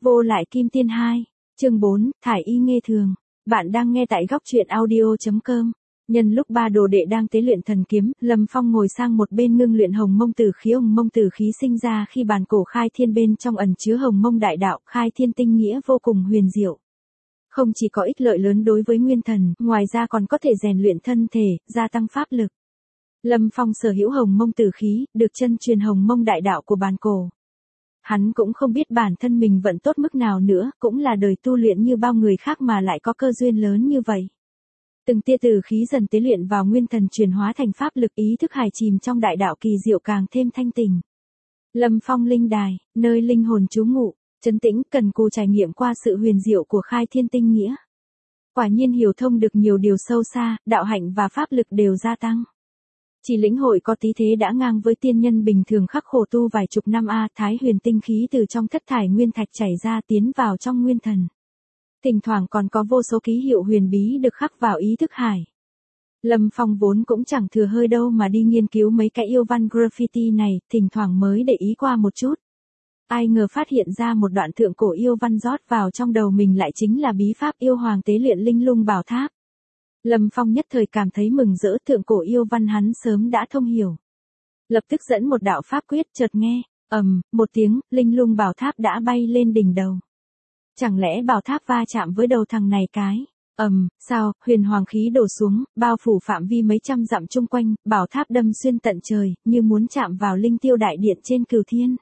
Vô lại kim tiên 2, chương 4, thải y nghê thường. Bạn đang nghe tại góc truyện audio.com. Nhân lúc ba đồ đệ đang tế luyện thần kiếm, Lâm Phong ngồi sang một bên ngưng luyện hồng mông tử khí. Hồng mông tử khí sinh ra khi bàn cổ khai thiên bên trong ẩn chứa hồng mông đại đạo, khai thiên tinh nghĩa vô cùng huyền diệu. Không chỉ có ích lợi lớn đối với nguyên thần, ngoài ra còn có thể rèn luyện thân thể, gia tăng pháp lực. Lâm Phong sở hữu hồng mông tử khí, được chân truyền hồng mông đại đạo của bàn cổ. Hắn cũng không biết bản thân mình vận tốt mức nào nữa, cũng là đời tu luyện như bao người khác mà lại có cơ duyên lớn như vậy. Từng tia tử khí dần tế luyện vào nguyên thần chuyển hóa thành pháp lực, ý thức hải chìm trong đại đạo kỳ diệu càng thêm thanh tình. Lâm Phong linh đài, nơi linh hồn trú ngụ, trấn tĩnh cần cù trải nghiệm qua sự huyền diệu của khai thiên tinh nghĩa. Quả nhiên hiểu thông được nhiều điều sâu xa, đạo hạnh và pháp lực đều gia tăng. Chỉ lĩnh hội có tí thế đã ngang với tiên nhân bình thường khắc khổ tu vài chục năm thái huyền tinh khí từ trong thất thải nguyên thạch chảy ra tiến vào trong nguyên thần. Thỉnh thoảng còn có vô số ký hiệu huyền bí được khắc vào ý thức hải. Lâm Phong vốn cũng chẳng thừa hơi đâu mà đi nghiên cứu mấy cái yêu văn graffiti này, thỉnh thoảng mới để ý qua một chút. Ai ngờ phát hiện ra một đoạn thượng cổ yêu văn rót vào trong đầu mình lại chính là bí pháp yêu hoàng tế luyện linh lung bảo tháp. Lâm Phong nhất thời cảm thấy mừng rỡ, thượng cổ yêu văn hắn sớm đã thông hiểu. Lập tức dẫn một đạo pháp quyết, chợt nghe, một tiếng, linh lung bảo tháp đã bay lên đỉnh đầu. Chẳng lẽ bảo tháp va chạm với đầu thằng này cái? Sao, huyền hoàng khí đổ xuống, bao phủ phạm vi mấy trăm dặm chung quanh, bảo tháp đâm xuyên tận trời, như muốn chạm vào linh tiêu đại điện trên cửu thiên.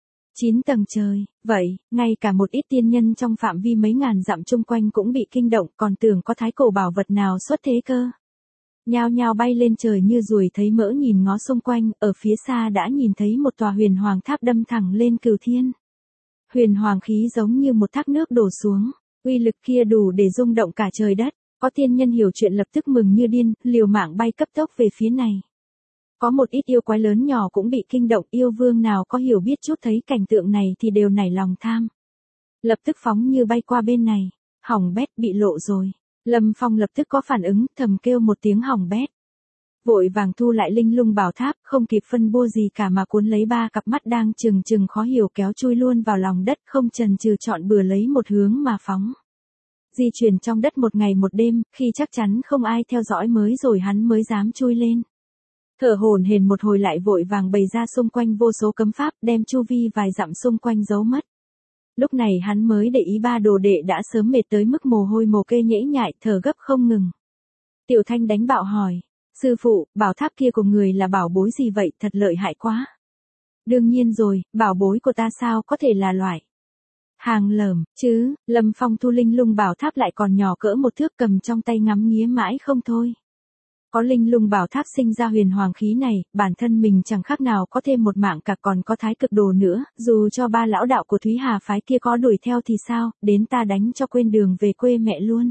9 tầng trời, vậy, ngay cả một ít tiên nhân trong phạm vi mấy ngàn dặm chung quanh cũng bị kinh động, còn tưởng có thái cổ bảo vật nào xuất thế cơ. Nhao nhao bay lên trời như ruồi thấy mỡ nhìn ngó xung quanh, ở phía xa đã nhìn thấy một tòa huyền hoàng tháp đâm thẳng lên cửu thiên. Huyền hoàng khí giống như một thác nước đổ xuống, uy lực kia đủ để rung động cả trời đất. Có tiên nhân hiểu chuyện lập tức mừng như điên, liều mạng bay cấp tốc về phía này. Có một ít yêu quái lớn nhỏ cũng bị kinh động, yêu vương nào có hiểu biết chút thấy cảnh tượng này thì đều nảy lòng tham. Lập tức phóng như bay qua bên này, hỏng bét, bị lộ rồi. Lâm Phong lập tức có phản ứng, thầm kêu một tiếng hỏng bét. Vội vàng thu lại linh lung bảo tháp, không kịp phân bua gì cả mà cuốn lấy ba cặp mắt đang trừng trừng khó hiểu kéo chui luôn vào lòng đất, không chần chừ chọn bừa lấy một hướng mà phóng. Di chuyển trong đất một ngày một đêm, khi chắc chắn không ai theo dõi mới rồi hắn mới dám chui lên. Thở hổn hển một hồi lại vội vàng bày ra xung quanh vô số cấm pháp, đem chu vi vài dặm xung quanh giấu mất. Lúc này hắn mới để ý ba đồ đệ đã sớm mệt tới mức mồ hôi mồ kê nhễ nhại, thở gấp không ngừng. Tiểu Thanh đánh bạo hỏi, sư phụ, bảo tháp kia của người là bảo bối gì vậy, thật lợi hại quá. Đương nhiên rồi, bảo bối của ta sao có thể là loại hàng lởm chứ. Lâm Phong thu linh lung bảo tháp lại còn nhỏ cỡ một thước, cầm trong tay ngắm nghía mãi không thôi. Có linh lung bảo tháp sinh ra huyền hoàng khí này, bản thân mình chẳng khác nào có thêm một mạng cả, còn có thái cực đồ nữa, dù cho ba lão đạo của Thúy Hà phái kia có đuổi theo thì sao, đến ta đánh cho quên đường về quê mẹ luôn.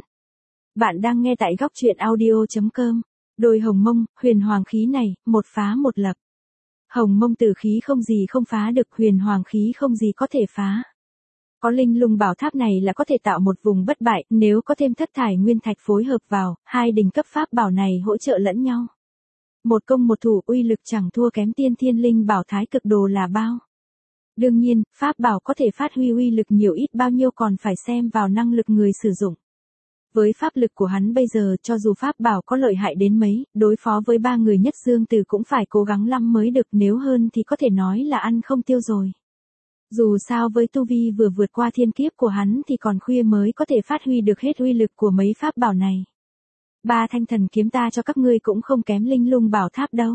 Bạn đang nghe tại góc truyện audio.com. Đôi hồng mông, huyền hoàng khí này, một phá một lập. Hồng mông tử khí không gì không phá được, huyền hoàng khí không gì có thể phá. Có linh lung bảo tháp này là có thể tạo một vùng bất bại, nếu có thêm thất thải nguyên thạch phối hợp vào, hai đỉnh cấp pháp bảo này hỗ trợ lẫn nhau. Một công một thủ, uy lực chẳng thua kém tiên thiên linh bảo thái cực đồ là bao. Đương nhiên, pháp bảo có thể phát huy uy lực nhiều ít bao nhiêu còn phải xem vào năng lực người sử dụng. Với pháp lực của hắn bây giờ, cho dù pháp bảo có lợi hại đến mấy, đối phó với ba người nhất dương tử cũng phải cố gắng lắm mới được, nếu hơn thì có thể nói là ăn không tiêu rồi. Dù sao với tu vi vừa vượt qua thiên kiếp của hắn thì còn khuya mới có thể phát huy được hết uy lực của mấy pháp bảo này. Ba thanh thần kiếm ta cho các ngươi cũng không kém linh lung bảo tháp đâu.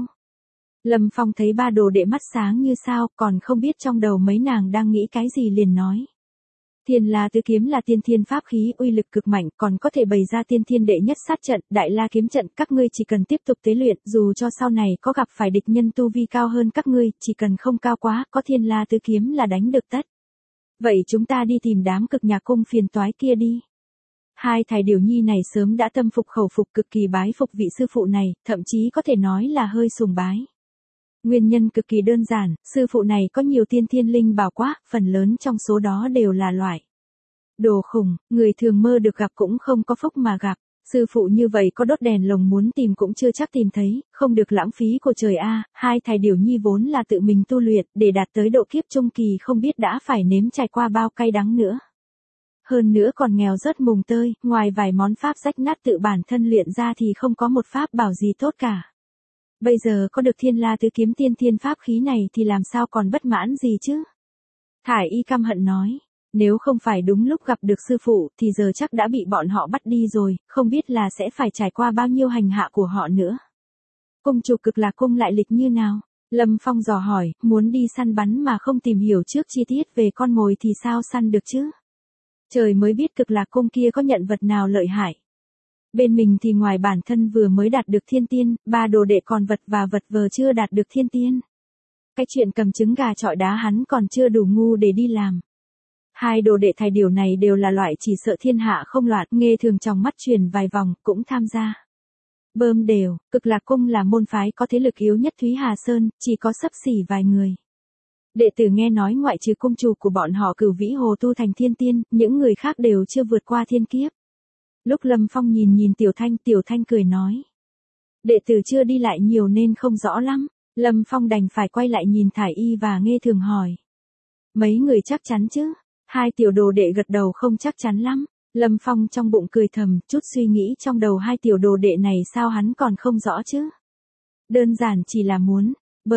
Lâm Phong thấy ba đồ đệ mắt sáng như sao, còn không biết trong đầu mấy nàng đang nghĩ cái gì liền nói. Thiên La tứ kiếm là tiên thiên pháp khí, uy lực cực mạnh, còn có thể bày ra tiên thiên đệ nhất sát trận, đại la kiếm trận, các ngươi chỉ cần tiếp tục tế luyện, dù cho sau này có gặp phải địch nhân tu vi cao hơn các ngươi, chỉ cần không cao quá, có Thiên La tứ kiếm là đánh được tất. Vậy chúng ta đi tìm đám cực nhạc cung phiền toái kia đi. Hai thầy điều nhi này sớm đã tâm phục khẩu phục, cực kỳ bái phục vị sư phụ này, thậm chí có thể nói là hơi sùng bái. Nguyên nhân cực kỳ đơn giản, sư phụ này có nhiều tiên thiên linh bảo quá, phần lớn trong số đó đều là loại đồ khủng, người thường mơ được gặp cũng không có phúc mà gặp. Sư phụ như vậy có đốt đèn lồng muốn tìm cũng chưa chắc tìm thấy, không được lãng phí của trời a. Hai thầy Điểu Nhi vốn là tự mình tu luyện, để đạt tới độ kiếp trung kỳ không biết đã phải nếm trải qua bao cay đắng nữa. Hơn nữa còn nghèo rớt mùng tơi, ngoài vài món pháp rách nát tự bản thân luyện ra thì không có một pháp bảo gì tốt cả. Bây giờ có được Thiên La Tứ Kiếm tiên thiên pháp khí này thì làm sao còn bất mãn gì chứ? Thải Y căm hận nói, nếu không phải đúng lúc gặp được sư phụ thì giờ chắc đã bị bọn họ bắt đi rồi, không biết là sẽ phải trải qua bao nhiêu hành hạ của họ nữa. Cung chủ Cực Lạc Cung lại lịch như nào? Lâm Phong dò hỏi, muốn đi săn bắn mà không tìm hiểu trước chi tiết về con mồi thì sao săn được chứ? Trời mới biết Cực Lạc Cung kia có nhận vật nào lợi hại. Bên mình thì ngoài bản thân vừa mới đạt được thiên tiên, 3 đồ đệ còn vật và vật vờ chưa đạt được thiên tiên. Cái chuyện cầm trứng gà chọi đá hắn còn chưa đủ ngu để đi làm. 2 đồ đệ thầy Điểu này đều là loại chỉ sợ thiên hạ không loạn, nghe thường trong mắt truyền vài vòng, cũng tham gia. Bơm đều, Cực Lạc Cung là môn phái có thế lực yếu nhất Thúy Hà Sơn, chỉ có xấp xỉ vài người. Đệ tử nghe nói ngoại trừ cung chủ của bọn họ Cửu Vĩ Hồ tu thành thiên tiên, những người khác đều chưa vượt qua thiên kiếp. Lúc Lâm Phong nhìn Tiểu Thanh cười nói. Đệ tử chưa đi lại nhiều nên không rõ lắm. Lâm Phong đành phải quay lại nhìn Thải Y và Nghe Thường hỏi. Mấy người chắc chắn chứ? 2 tiểu đồ đệ gật đầu không chắc chắn lắm. Lâm Phong trong bụng cười thầm, chút suy nghĩ trong đầu 2 tiểu đồ đệ này sao hắn còn không rõ chứ? Đơn giản chỉ là muốn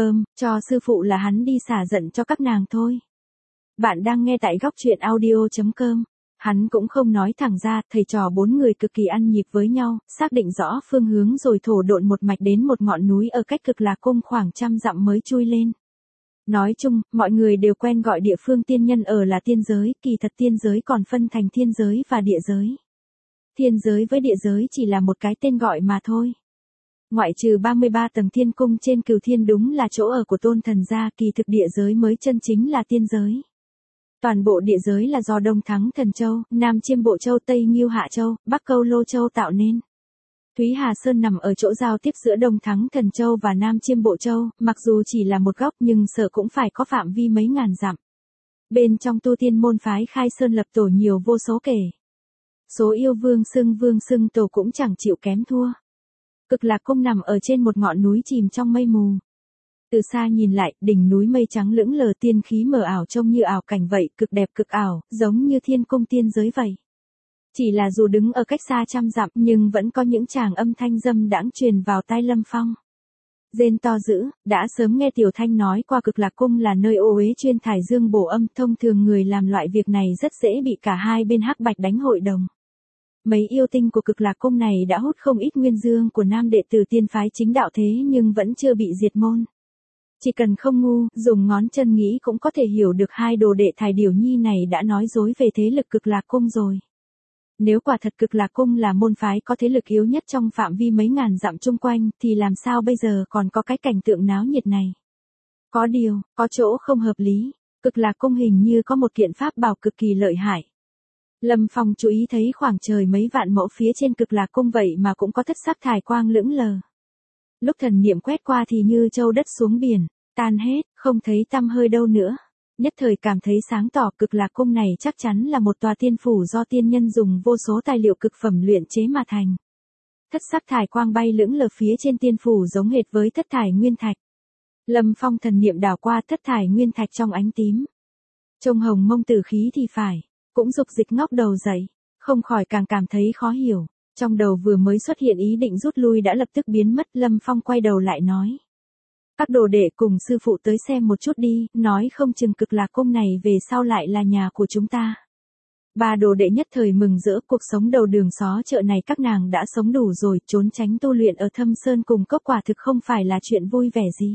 cho sư phụ là hắn đi xả giận cho các nàng thôi. Bạn đang nghe tại góc truyện audio.com. Hắn cũng không nói thẳng ra, thầy trò 4 người cực kỳ ăn nhịp với nhau, xác định rõ phương hướng rồi thổ độn một mạch đến một ngọn núi ở cách Cực Lạc Cung khoảng 100 dặm mới chui lên. Nói chung, mọi người đều quen gọi địa phương tiên nhân ở là tiên giới, kỳ thật tiên giới còn phân thành thiên giới và địa giới. Thiên giới với địa giới chỉ là một cái tên gọi mà thôi. Ngoại trừ 33 tầng thiên cung trên Cửu Thiên đúng là chỗ ở của Tôn Thần gia, kỳ thực địa giới mới chân chính là tiên giới. Toàn bộ địa giới là do Đông Thắng Thần Châu, Nam Chiêm Bộ Châu, Tây Ngưu Hạ Châu, Bắc Câu Lô Châu tạo nên. Thúy Hà Sơn nằm ở chỗ giao tiếp giữa Đông Thắng Thần Châu và Nam Chiêm Bộ Châu, mặc dù chỉ là một góc nhưng sợ cũng phải có phạm vi mấy ngàn dặm. Bên trong tu tiên môn phái khai sơn lập tổ nhiều vô số kể. Số yêu vương xưng tổ cũng chẳng chịu kém thua. Cực Lạc Cung nằm ở trên một ngọn núi chìm trong mây mù. Từ xa nhìn lại, đỉnh núi mây trắng lững lờ tiên khí mờ ảo trông như ảo cảnh vậy, cực đẹp cực ảo, giống như thiên cung tiên giới vậy. Chỉ là dù đứng ở cách xa 100 dặm nhưng vẫn có những tràng âm thanh dâm đãng truyền vào tai Lâm Phong. Rên to dữ, đã sớm nghe Tiểu Thanh nói qua Cực Lạc Cung là nơi ô uế chuyên thải dương bổ âm, thông thường người làm loại việc này rất dễ bị cả hai bên hắc bạch đánh hội đồng. Mấy yêu tinh của Cực Lạc Cung này đã hút không ít nguyên dương của nam đệ tử tiên phái chính đạo thế nhưng vẫn chưa bị diệt môn. Chỉ cần không ngu, dùng ngón chân nghĩ cũng có thể hiểu được 2 đồ đệ thải Điểu Nhi này đã nói dối về thế lực Cực Lạc Cung rồi. Nếu quả thật Cực Lạc Cung là môn phái có thế lực yếu nhất trong phạm vi mấy ngàn dặm chung quanh, thì làm sao bây giờ còn có cái cảnh tượng náo nhiệt này? Có điều, có chỗ không hợp lý, Cực Lạc Cung hình như có một kiện pháp bảo cực kỳ lợi hại. Lâm Phong chú ý thấy khoảng trời mấy vạn mẫu phía trên Cực Lạc Cung vậy mà cũng có thất sắc thải quang lững lờ. Lúc thần niệm quét qua thì như châu đất xuống biển, tan hết, không thấy tăm hơi đâu nữa. Nhất thời cảm thấy sáng tỏ Cực Lạc Cung này chắc chắn là một tòa tiên phủ do tiên nhân dùng vô số tài liệu cực phẩm luyện chế mà thành. Thất sắc thải quang bay lững lờ phía trên tiên phủ giống hệt với thất thải nguyên thạch. Lâm Phong thần niệm đảo qua thất thải nguyên thạch trong ánh tím. Trông hồng mông tử khí thì phải, cũng dục dịch ngóc đầu dậy, không khỏi càng cảm thấy khó hiểu. Trong đầu vừa mới xuất hiện ý định rút lui đã lập tức biến mất. Lâm Phong quay đầu lại nói. Các đồ đệ cùng sư phụ tới xem một chút đi, nói không chừng Cực Lạc Cung này về sau lại là nhà của chúng ta. 3 đồ đệ nhất thời mừng rỡ, cuộc sống đầu đường xó chợ này các nàng đã sống đủ rồi, trốn tránh tu luyện ở Thâm Sơn cùng cốc quả thực không phải là chuyện vui vẻ gì.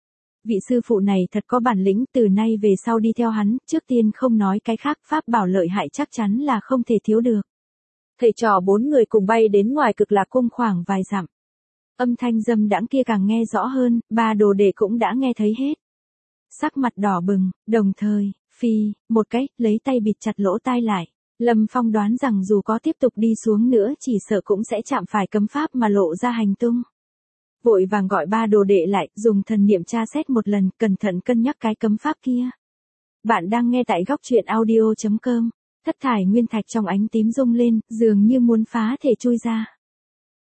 Vị sư phụ này thật có bản lĩnh, từ nay về sau đi theo hắn, trước tiên không nói cái khác, pháp bảo lợi hại chắc chắn là không thể thiếu được. Thầy trò 4 người cùng bay đến ngoài Cực Lạc Cung khoảng vài dặm. Âm thanh dâm đãng kia càng nghe rõ hơn, 3 đồ đệ cũng đã nghe thấy hết. Sắc mặt đỏ bừng, đồng thời, một cái, lấy tay bịt chặt lỗ tai lại. Lâm Phong đoán rằng dù có tiếp tục đi xuống nữa chỉ sợ cũng sẽ chạm phải cấm pháp mà lộ ra hành tung. Vội vàng gọi 3 đồ đệ lại, dùng thần niệm tra xét một lần, cẩn thận cân nhắc cái cấm pháp kia. Bạn đang nghe tại góc truyện audio.com. Thất thải nguyên thạch trong ánh tím rung lên, dường như muốn phá thể chui ra.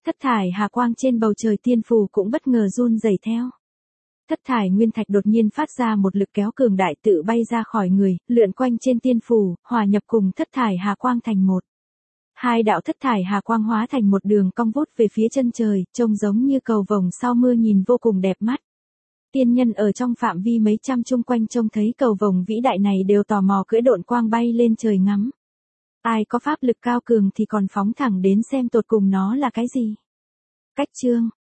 Thất thải hà quang trên bầu trời tiên phù cũng bất ngờ run rẩy theo. Thất thải nguyên thạch đột nhiên phát ra một lực kéo cường đại tự bay ra khỏi người, lượn quanh trên tiên phù, hòa nhập cùng thất thải hà quang thành một. Hai đạo thất thải hà quang hóa thành một đường cong vút về phía chân trời, trông giống như cầu vồng sau mưa nhìn vô cùng đẹp mắt. Tiên nhân ở trong phạm vi mấy trăm chung quanh trông thấy cầu vồng vĩ đại này đều tò mò cưỡi độn quang bay lên trời ngắm. Ai có pháp lực cao cường thì còn phóng thẳng đến xem tột cùng nó là cái gì. Cách chương